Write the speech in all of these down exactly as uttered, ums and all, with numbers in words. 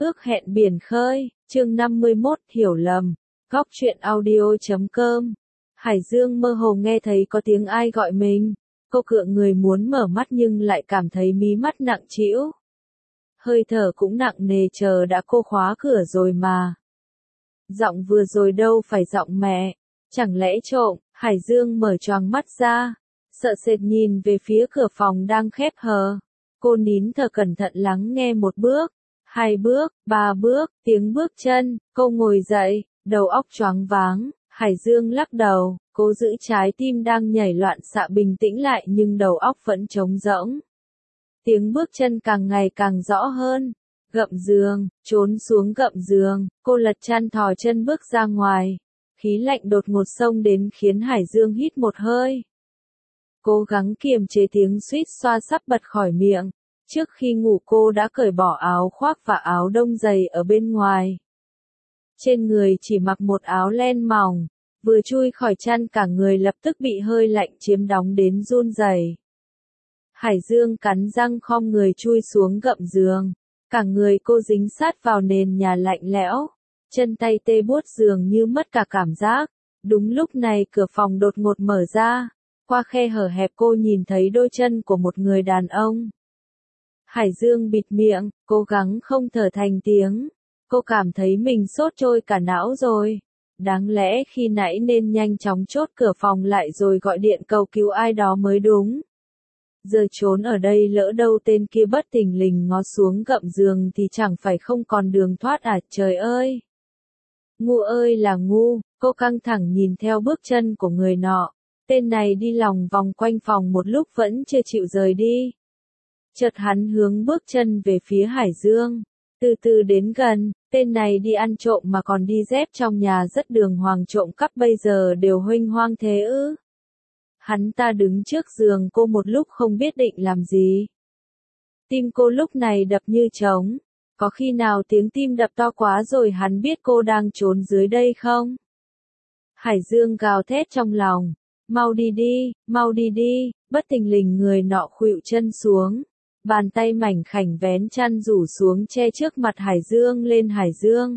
Ước hẹn biển khơi, chương năm mươi mốt, hiểu lầm. Góc truyện audio chấm com. Hải Dương mơ hồ nghe thấy có tiếng ai gọi mình. Cô cựa người muốn mở mắt nhưng lại cảm thấy mí mắt nặng trĩu. Hơi thở cũng nặng nề, chờ đã cô khóa cửa rồi mà. Giọng vừa rồi đâu phải giọng mẹ. Chẳng lẽ trộm? Hải Dương mở choàng mắt ra. Sợ sệt nhìn về phía cửa phòng đang khép hờ. Cô nín thở cẩn thận lắng nghe một bước. Hai bước, ba bước, tiếng bước chân, cô ngồi dậy, đầu óc choáng váng, Hải Dương lắc đầu, cố giữ trái tim đang nhảy loạn xạ bình tĩnh lại nhưng đầu óc vẫn trống rỗng. Tiếng bước chân càng ngày càng rõ hơn, gậm giường, trốn xuống gậm giường, cô lật chăn thò chân bước ra ngoài, khí lạnh đột ngột xông đến khiến Hải Dương hít một hơi. Cố gắng kiềm chế tiếng suýt xoa sắp bật khỏi miệng. Trước khi ngủ cô đã cởi bỏ áo khoác và áo đông dày ở bên ngoài. Trên người chỉ mặc một áo len mỏng, vừa chui khỏi chăn cả người lập tức bị hơi lạnh chiếm đóng đến run rẩy. Hải Dương cắn răng khom người chui xuống gậm giường, cả người cô dính sát vào nền nhà lạnh lẽo, chân tay tê buốt dường như mất cả cảm giác. Đúng lúc này cửa phòng đột ngột mở ra, qua khe hở hẹp cô nhìn thấy đôi chân của một người đàn ông. Hải Dương bịt miệng, cố gắng không thở thành tiếng. Cô cảm thấy mình sốt trôi cả não rồi. Đáng lẽ khi nãy nên nhanh chóng chốt cửa phòng lại rồi gọi điện cầu cứu ai đó mới đúng. Giờ trốn ở đây lỡ đâu tên kia bất thình lình ngó xuống gậm giường thì chẳng phải không còn đường thoát à, trời ơi. Ngu ơi là ngu, cô căng thẳng nhìn theo bước chân của người nọ. Tên này đi lòng vòng quanh phòng một lúc vẫn chưa chịu rời đi. Chợt hắn hướng bước chân về phía Hải Dương, từ từ đến gần, tên này đi ăn trộm mà còn đi dép trong nhà rất đường hoàng, trộm cắp bây giờ đều huênh hoang thế ư. Hắn ta đứng trước giường cô một lúc không biết định làm gì. Tim cô lúc này đập như trống, có khi nào tiếng tim đập to quá rồi hắn biết cô đang trốn dưới đây không? Hải Dương gào thét trong lòng, mau đi đi, mau đi đi, bất thình lình người nọ khuỵu chân xuống. Bàn tay mảnh khảnh vén chăn rủ xuống che trước mặt Hải Dương lên. Hải Dương.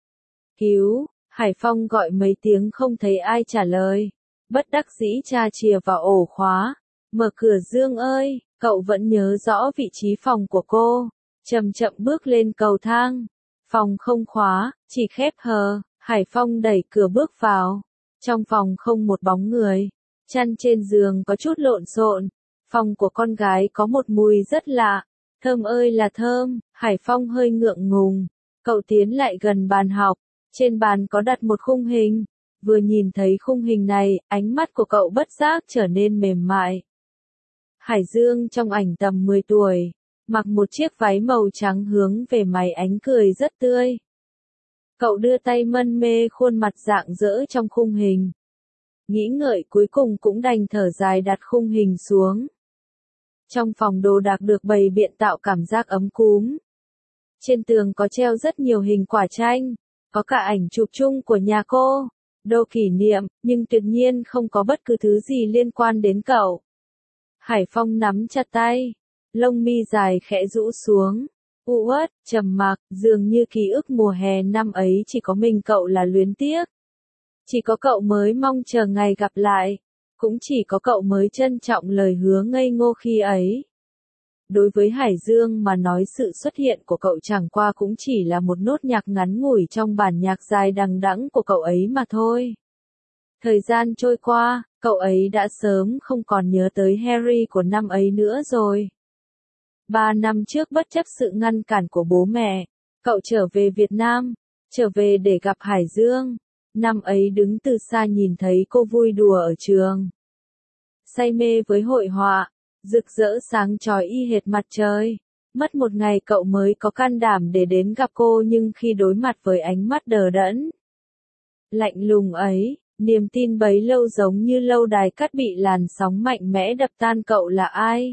Cứu, Hải Phong gọi mấy tiếng không thấy ai trả lời. Bất đắc dĩ tra chìa vào ổ khóa. Mở cửa. Dương ơi, cậu vẫn nhớ rõ vị trí phòng của cô. Chậm chậm bước lên cầu thang. Phòng không khóa, chỉ khép hờ. Hải Phong đẩy cửa bước vào. Trong phòng không một bóng người. Chăn trên giường có chút lộn xộn. Phòng của con gái có một mùi rất lạ, thơm ơi là thơm. Hải Phong hơi ngượng ngùng, cậu tiến lại gần bàn học, trên bàn có đặt một khung hình, vừa nhìn thấy khung hình này, ánh mắt của cậu bất giác trở nên mềm mại. Hải Dương trong ảnh tầm mười tuổi, mặc một chiếc váy màu trắng hướng về máy ánh cười rất tươi. Cậu đưa tay mân mê khuôn mặt rạng rỡ trong khung hình. Nghĩ ngợi cuối cùng cũng đành thở dài đặt khung hình xuống. Trong phòng đồ đạc được bày biện tạo cảm giác ấm cúm. Trên tường có treo rất nhiều hình quả tranh, có cả ảnh chụp chung của nhà cô, đồ kỷ niệm, nhưng tuyệt nhiên không có bất cứ thứ gì liên quan đến cậu. Hải Phong nắm chặt tay, lông mi dài khẽ rũ xuống, u uất, trầm mặc, dường như ký ức mùa hè năm ấy chỉ có mình cậu là luyến tiếc. Chỉ có cậu mới mong chờ ngày gặp lại. Cũng chỉ có cậu mới trân trọng lời hứa ngây ngô khi ấy. Đối với Hải Dương mà nói, sự xuất hiện của cậu chẳng qua cũng chỉ là một nốt nhạc ngắn ngủi trong bản nhạc dài đằng đẵng của cậu ấy mà thôi. Thời gian trôi qua, cậu ấy đã sớm không còn nhớ tới Harry của năm ấy nữa rồi. Ba năm trước bất chấp sự ngăn cản của bố mẹ, cậu trở về Việt Nam, trở về để gặp Hải Dương. Năm ấy đứng từ xa nhìn thấy cô vui đùa ở trường. Say mê với hội họa, rực rỡ sáng chói y hệt mặt trời. Mất một ngày cậu mới có can đảm để đến gặp cô, nhưng khi đối mặt với ánh mắt đờ đẫn, lạnh lùng ấy, niềm tin bấy lâu giống như lâu đài cát bị làn sóng mạnh mẽ đập tan. Cậu là ai?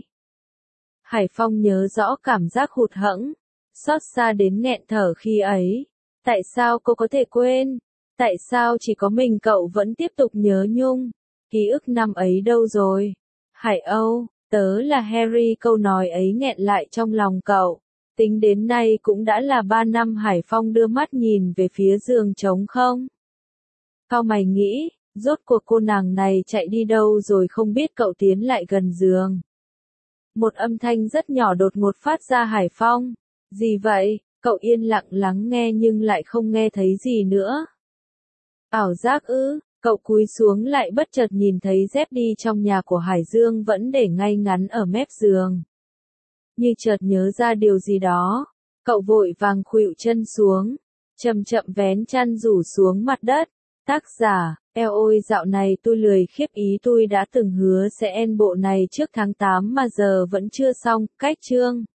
Hải Phong nhớ rõ cảm giác hụt hẫng, xót xa đến nghẹn thở khi ấy. Tại sao cô có thể quên? Tại sao chỉ có mình cậu vẫn tiếp tục nhớ nhung? Ký ức năm ấy đâu rồi? Hải Âu, tớ là Harry, câu nói ấy nghẹn lại trong lòng cậu. Tính đến nay cũng đã là ba năm Hải Phong đưa mắt nhìn về phía giường trống không. Cao mày nghĩ, rốt cuộc cô nàng này chạy đi đâu rồi không biết cậu tiến lại gần giường. Một âm thanh rất nhỏ đột ngột phát ra Hải Phong. Gì vậy? Cậu yên lặng lắng nghe nhưng lại không nghe thấy gì nữa. Ảo giác ư? Cậu cúi xuống lại bất chợt nhìn thấy dép đi trong nhà của Hải Dương vẫn để ngay ngắn ở mép giường. Như chợt nhớ ra điều gì đó, cậu vội vàng khuỵu chân xuống, chậm chậm vén chăn rủ xuống mặt đất. Tác giả, eo ôi dạo này tôi lười khiếp ý tôi đã từng hứa sẽ end bộ này trước tháng tám mà giờ vẫn chưa xong, cách chương.